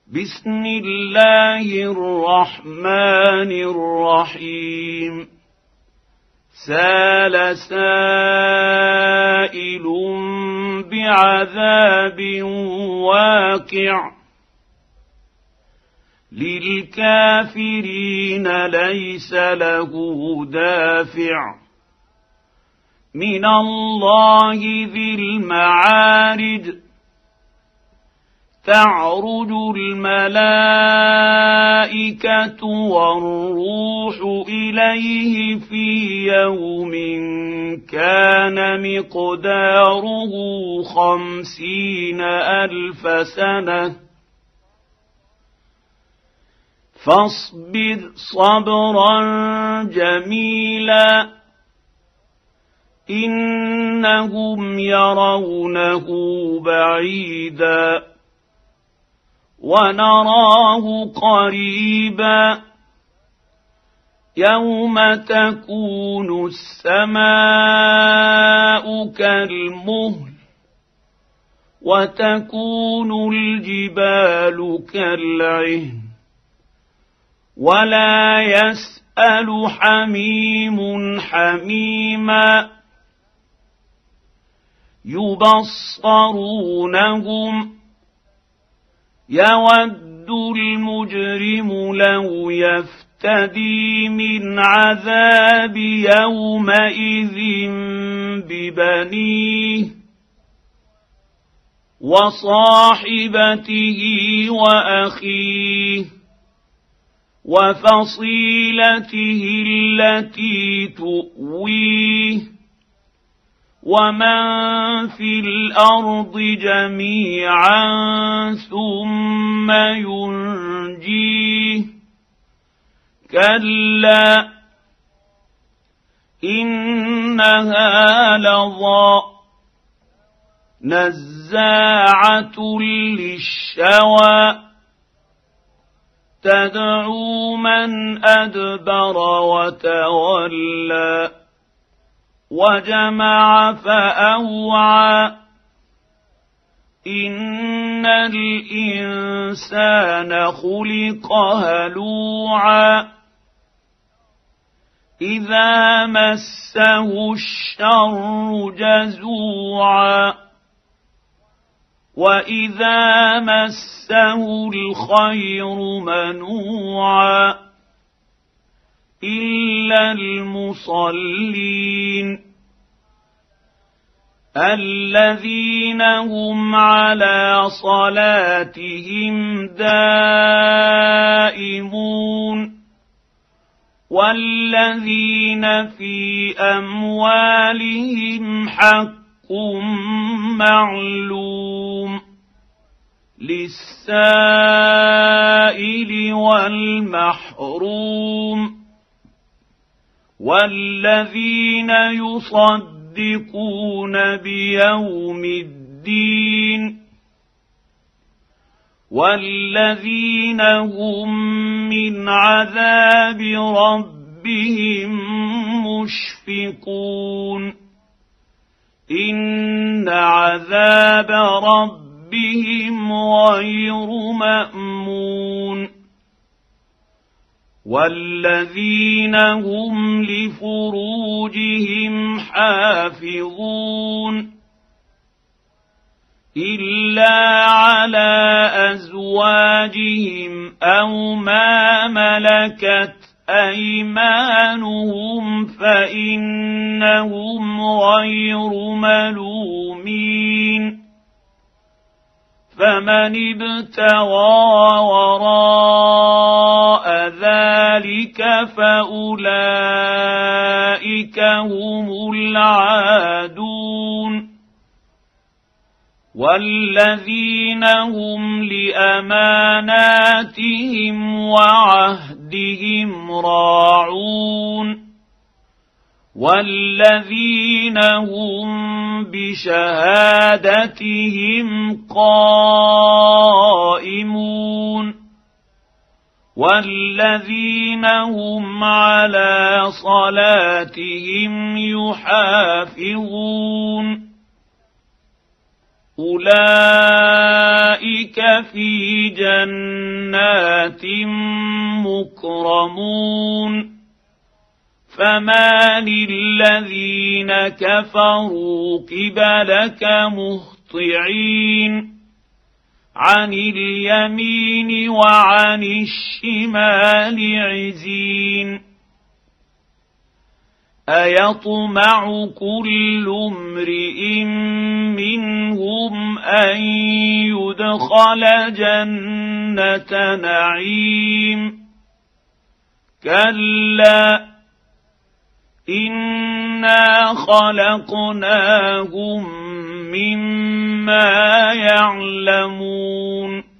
بسم الله الرحمن الرحيم سال سائل بعذاب واقع للكافرين ليس له دافع من الله ذي المعارج تعرج الملائكة والروح إليه في يوم كان مقداره 50,000 سنة فاصبر صبرا جميلا إنهم يرونه بعيدا ونراه قريبا يوم تكون السماء كالمهل وتكون الجبال كالعهن ولا يسأل حميم حميما يبصرونهم يود المجرم لو يفتدي من عذاب يومئذ ببنيه وصاحبته وأخيه وفصيلته التي تؤويه ومن في الأرض جميعا ثم ينجيه كلا إنها لظى نزاعة للشوى تدعو من أدبر وتولى وجمع فأوعى إن الإنسان خلق هلوعا إذا مسه الشر جزوعا وإذا مسه الخير منوعا إلا المصلين الذين هم على صلاتهم دائمون والذين في أموالهم حق معلوم للسائل والمحروم والذين يصدقون بيوم الدين والذين هم من عذاب ربهم مشفقون إن عذاب ربهم غير مأمون والذين هم لفروجهم حافظون إلا على أزواجهم أو ما ملكت أيمانهم فإنهم غير ملومين فمن ابتغى وراء ذلك فأولئك هم العادون والذين هم لأماناتهم وعهدهم راعون والذين هم بشهادتهم قائمون والذين هم على صلاتهم يحافظون اولئك في جنات مكرمون فمال الذين كفروا قبلك مهطعين عن اليمين وعن الشمال عزين ايطمع كل امرئ منهم ان يدخل جنه نعيم كلا انا خلقناهم مما يعلمون